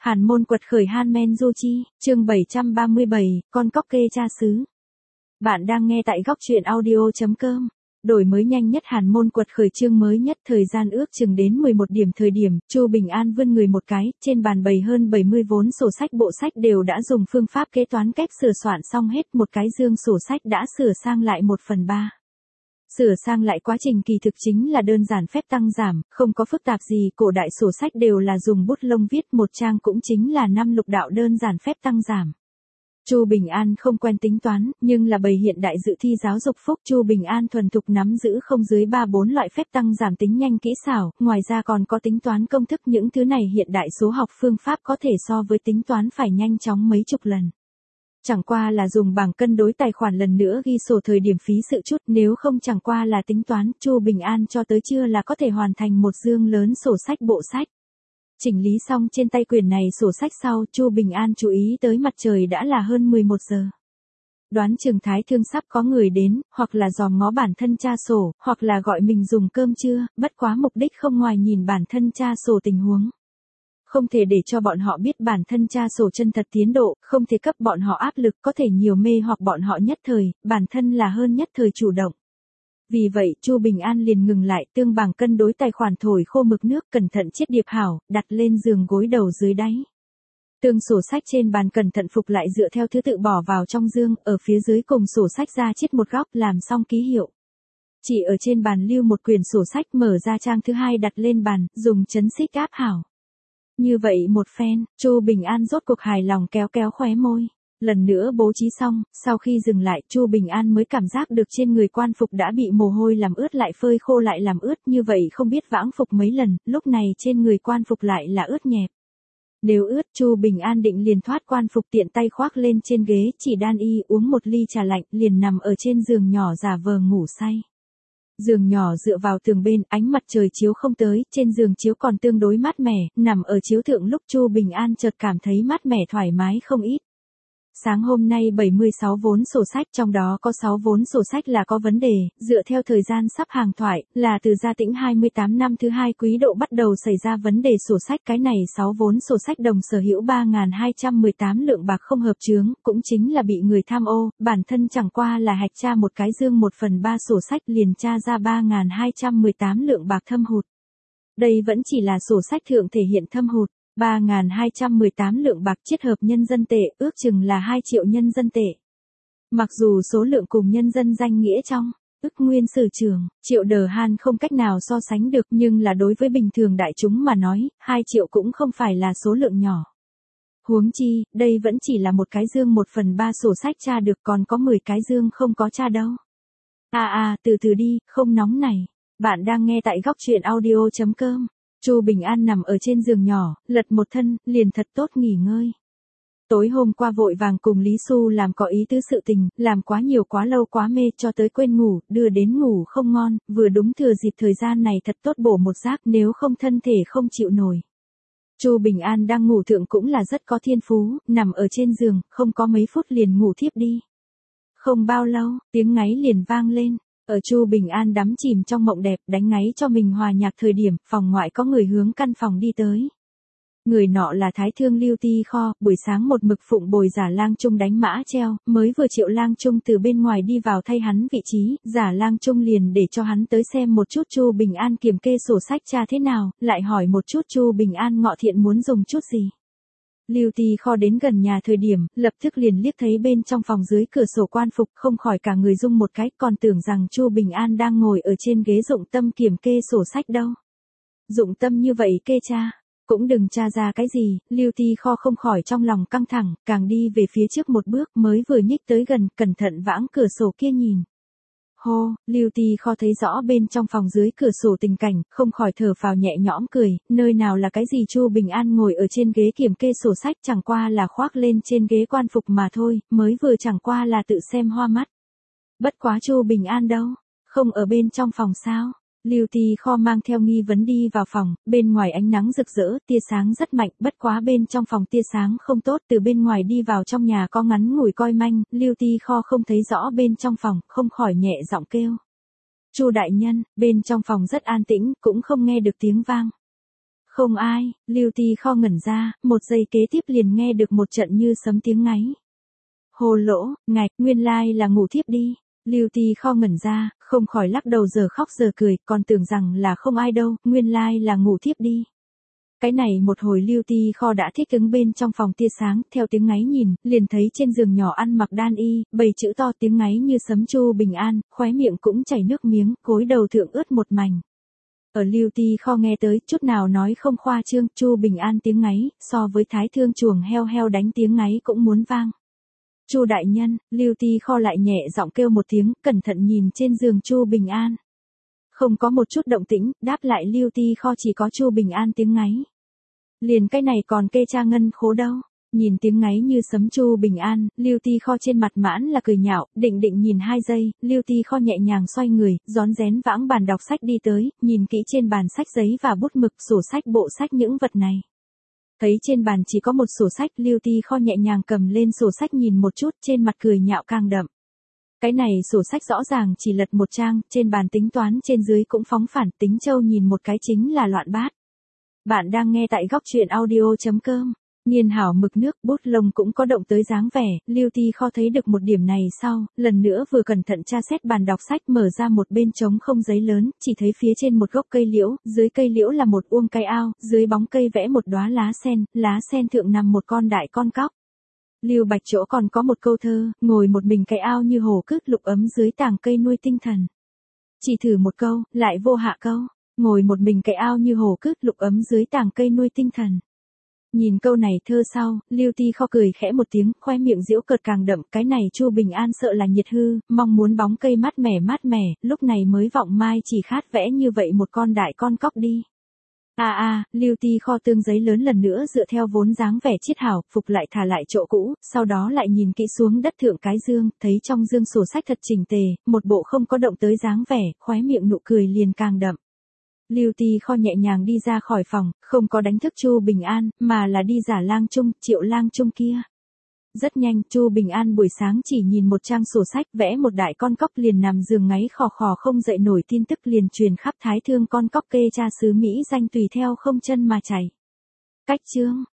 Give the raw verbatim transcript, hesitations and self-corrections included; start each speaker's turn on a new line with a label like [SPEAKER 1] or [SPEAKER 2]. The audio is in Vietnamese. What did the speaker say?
[SPEAKER 1] Hàn môn quật khởi Hanmen Du Chi, chương bảy trăm ba mươi bảy, con cóc kê cha xứ. Bạn đang nghe tại góc truyện audio chấm com. Đổi mới nhanh nhất Hàn môn quật khởi chương mới nhất, thời gian ước chừng đến mười một điểm thời điểm, Chu Bình An vươn người một cái, trên bàn bày hơn bảy mươi vốn sổ sách bộ sách đều đã dùng phương pháp kế toán kép sửa soạn xong hết, một cái dương sổ sách đã sửa sang lại một phần ba. Sửa sang lại quá trình kỳ thực chính là đơn giản phép tăng giảm, không có phức tạp gì, cổ đại sổ sách đều là dùng bút lông viết, một trang cũng chính là năm lục đạo đơn giản phép tăng giảm. Chu Bình An không quen tính toán, nhưng là bầy hiện đại dự thi giáo dục phúc, Chu Bình An thuần thục nắm giữ không dưới ba bốn loại phép tăng giảm tính nhanh kỹ xảo, ngoài ra còn có tính toán công thức, những thứ này hiện đại số học phương pháp có thể so với tính toán phải nhanh chóng mấy chục lần. Chẳng qua là dùng bảng cân đối tài khoản lần nữa ghi sổ thời điểm phí sự chút, nếu không chẳng qua là tính toán, Chu Bình An cho tới trưa là có thể hoàn thành một dương lớn sổ sách bộ sách. Chỉnh lý xong trên tay quyển này sổ sách sau, Chu Bình An chú ý tới mặt trời đã là hơn mười một giờ. Đoán chừng Thái Thương sắp có người đến, hoặc là dòm ngó bản thân tra sổ, hoặc là gọi mình dùng cơm trưa, bất quá mục đích không ngoài nhìn bản thân tra sổ tình huống. Không thể để cho bọn họ biết bản thân tra sổ chân thật tiến độ, không thể cấp bọn họ áp lực, có thể nhiều mê hoặc bọn họ nhất thời, bản thân là hơn nhất thời chủ động. Vì vậy, Chu Bình An liền ngừng lại, tương bảng cân đối tài khoản thổi khô mực nước, cẩn thận chiết điệp hảo, đặt lên giường gối đầu dưới đáy. Tương sổ sách trên bàn cẩn thận phục lại dựa theo thứ tự bỏ vào trong dương, ở phía dưới cùng sổ sách ra chiết một góc, làm xong ký hiệu. Chỉ ở trên bàn lưu một quyển sổ sách, mở ra trang thứ hai đặt lên bàn, dùng chấn xích áp hảo. Như vậy một phen, Chu Bình An rốt cuộc hài lòng kéo kéo khóe môi. Lần nữa bố trí xong, sau khi dừng lại, Chu Bình An mới cảm giác được trên người quan phục đã bị mồ hôi làm ướt lại phơi khô lại làm ướt, như vậy không biết vãng phục mấy lần, lúc này trên người quan phục lại là ướt nhẹp. Nếu ướt, Chu Bình An định liền thoát quan phục, tiện tay khoác lên trên ghế, chỉ đan y uống một ly trà lạnh, liền nằm ở trên giường nhỏ giả vờ ngủ say. Giường nhỏ dựa vào tường bên, ánh mặt trời chiếu không tới, trên giường chiếu còn tương đối mát mẻ, nằm ở chiếu thượng lúc Chu Bình An chợt cảm thấy mát mẻ thoải mái không ít. Sáng hôm nay bảy mươi sáu vốn sổ sách, trong đó có sáu vốn sổ sách là có vấn đề, dựa theo thời gian sắp hàng thoại, là từ Gia Tĩnh hai mươi tám năm thứ hai quý độ bắt đầu xảy ra vấn đề sổ sách, cái này sáu vốn sổ sách đồng sở hữu ba nghìn hai trăm mười tám lượng bạc không hợp chướng, cũng chính là bị người tham ô, bản thân chẳng qua là hạch tra một cái dương một phần ba sổ sách liền tra ra ba nghìn hai trăm mười tám lượng bạc thâm hụt. Đây vẫn chỉ là sổ sách thượng thể hiện thâm hụt. ba nghìn hai trăm mười tám lượng bạc chiết hợp nhân dân tệ, ước chừng là hai triệu nhân dân tệ. Mặc dù số lượng cùng nhân dân danh nghĩa trong ức nguyên sử trường, triệu đờ han không cách nào so sánh được, nhưng là đối với bình thường đại chúng mà nói, hai triệu cũng không phải là số lượng nhỏ. Huống chi, đây vẫn chỉ là một cái dương một phần ba sổ sách tra được, còn có mười cái dương không có tra đâu. À à, từ từ đi, không nóng này. Bạn đang nghe tại góc truyện audio chấm com. Chu Bình An nằm ở trên giường nhỏ, lật một thân, liền thật tốt nghỉ ngơi. Tối hôm qua vội vàng cùng Lý Xu làm có ý tứ sự tình, làm quá nhiều quá lâu quá mê cho tới quên ngủ, đưa đến ngủ không ngon, vừa đúng thừa dịp thời gian này thật tốt bổ một giấc, nếu không thân thể không chịu nổi. Chu Bình An đang ngủ thượng cũng là rất có thiên phú, nằm ở trên giường, không có mấy phút liền ngủ thiếp đi. Không bao lâu, tiếng ngáy liền vang lên. Ở Chu Bình An đắm chìm trong mộng đẹp, đánh ngáy cho mình hòa nhạc thời điểm, phòng ngoại có người hướng căn phòng đi tới. Người nọ là Thái Thương Lưu Ti Kho, buổi sáng một mực phụng bồi giả Lang Trung đánh mã treo, mới vừa triệu Lang Trung từ bên ngoài đi vào thay hắn vị trí, giả Lang Trung liền để cho hắn tới xem một chút Chu Bình An kiểm kê sổ sách tra thế nào, lại hỏi một chút Chu Bình An ngọ thiện muốn dùng chút gì. Lưu Ti Kho đến gần nhà thời điểm, lập tức liền liếc thấy bên trong phòng dưới cửa sổ quan phục, không khỏi cả người rung một cái, còn tưởng rằng Chu Bình An đang ngồi ở trên ghế dụng tâm kiểm kê sổ sách đâu. Dụng tâm như vậy kê tra, cũng đừng tra ra cái gì, Lưu Ti Kho không khỏi trong lòng căng thẳng, càng đi về phía trước một bước, mới vừa nhích tới gần, cẩn thận vãng cửa sổ kia nhìn. Hô, Lưu Ti Kho thấy rõ bên trong phòng dưới cửa sổ tình cảnh, không khỏi thở phào nhẹ nhõm cười, nơi nào là cái gì Chu Bình An ngồi ở trên ghế kiểm kê sổ sách, chẳng qua là khoác lên trên ghế quan phục mà thôi, mới vừa chẳng qua là tự xem hoa mắt. Bất quá Chu Bình An đâu, không ở bên trong phòng sao? Lưu Ti Kho mang theo nghi vấn đi vào phòng, bên ngoài ánh nắng rực rỡ, tia sáng rất mạnh, bất quá bên trong phòng tia sáng không tốt, từ bên ngoài đi vào trong nhà có ngắn ngủi coi manh, Lưu Ti Kho không thấy rõ bên trong phòng, không khỏi nhẹ giọng kêu. Chu đại nhân, bên trong phòng rất an tĩnh, cũng không nghe được tiếng vang. Không ai, Lưu Ti Kho ngẩn ra, một giây kế tiếp liền nghe được một trận như sấm tiếng ngáy. Hồ lỗ, ngạch, nguyên lai là ngủ thiếp đi. Lưu Ti Kho ngẩn ra, không khỏi lắc đầu giờ khóc giờ cười, còn tưởng rằng là không ai đâu, nguyên lai là ngủ thiếp đi. Cái này một hồi Lưu Ti Kho đã thích ứng bên trong phòng tia sáng, theo tiếng ngáy nhìn, liền thấy trên giường nhỏ ăn mặc đan y, bầy chữ to tiếng ngáy như sấm Chu Bình An, khóe miệng cũng chảy nước miếng, gối đầu thượng ướt một mảnh. Ở Lưu Ti Kho nghe tới, chút nào nói không khoa trương, Chu Bình An tiếng ngáy, so với thái thương chuồng heo heo đánh tiếng ngáy cũng muốn vang. Chu đại nhân, Lưu Ti Kho lại nhẹ giọng kêu một tiếng, cẩn thận nhìn trên giường Chu Bình An. Không có một chút động tĩnh, đáp lại Lưu Ti Kho chỉ có Chu Bình An tiếng ngáy. Liền cái này còn kê cha ngân khố đâu. Nhìn tiếng ngáy như sấm Chu Bình An, Lưu Ti Kho trên mặt mãn là cười nhạo, định định nhìn hai giây, Lưu Ti Kho nhẹ nhàng xoay người, rón rén vãng bàn đọc sách đi tới, nhìn kỹ trên bàn sách giấy và bút mực, sổ sách, bộ sách những vật này. Thấy trên bàn chỉ có một sổ sách, Lưu Ti Kho nhẹ nhàng cầm lên sổ sách nhìn một chút, trên mặt cười nhạo càng đậm. Cái này sổ sách rõ ràng chỉ lật một trang, trên bàn tính toán trên dưới cũng phóng phản, tính châu nhìn một cái chính là loạn bát. Bạn đang nghe tại góc truyện audio chấm com. Niên hảo mực nước, bút lông cũng có động tới dáng vẻ, Lưu Ti Kho thấy được một điểm này sau, lần nữa vừa cẩn thận tra xét bàn đọc sách, mở ra một bên trống không giấy lớn, chỉ thấy phía trên một gốc cây liễu, dưới cây liễu là một uông cây ao, dưới bóng cây vẽ một đóa lá sen, lá sen thượng nằm một con đại con cóc. Lưu Bạch chỗ còn có một câu thơ, ngồi một mình cái ao như hồ cứt lục ấm dưới tàng cây nuôi tinh thần. Chỉ thử một câu, lại vô hạ câu, ngồi một mình cái ao như hồ cứt lục ấm dưới tàng cây nuôi tinh thần. Nhìn câu này thơ sau, Lưu Ti Kho cười khẽ một tiếng, khoe miệng giễu cợt càng đậm, cái này Chu Bình An sợ là nhiệt hư, mong muốn bóng cây mát mẻ mát mẻ, lúc này mới vọng mai chỉ khát vẽ như vậy một con đại con cóc đi. A à, a, à, Lưu Ti Kho tương giấy lớn lần nữa dựa theo vốn dáng vẻ chiết hảo, phục lại thả lại chỗ cũ, sau đó lại nhìn kỹ xuống đất thượng cái dương, thấy trong dương sổ sách thật chỉnh tề, một bộ không có động tới dáng vẻ, khóe miệng nụ cười liền càng đậm. Lưu Ti Kho nhẹ nhàng đi ra khỏi phòng, không có đánh thức Chu Bình An, mà là đi giả Lang Trung, Triệu Lang Trung kia. Rất nhanh, Chu Bình An buổi sáng chỉ nhìn một trang sổ sách, vẽ một đại con cóc liền nằm giường ngáy khò khò không dậy nổi, tin tức liền truyền khắp thái thương con cóc kê cha xứ Mỹ danh tùy theo không chân mà chảy. Cách chương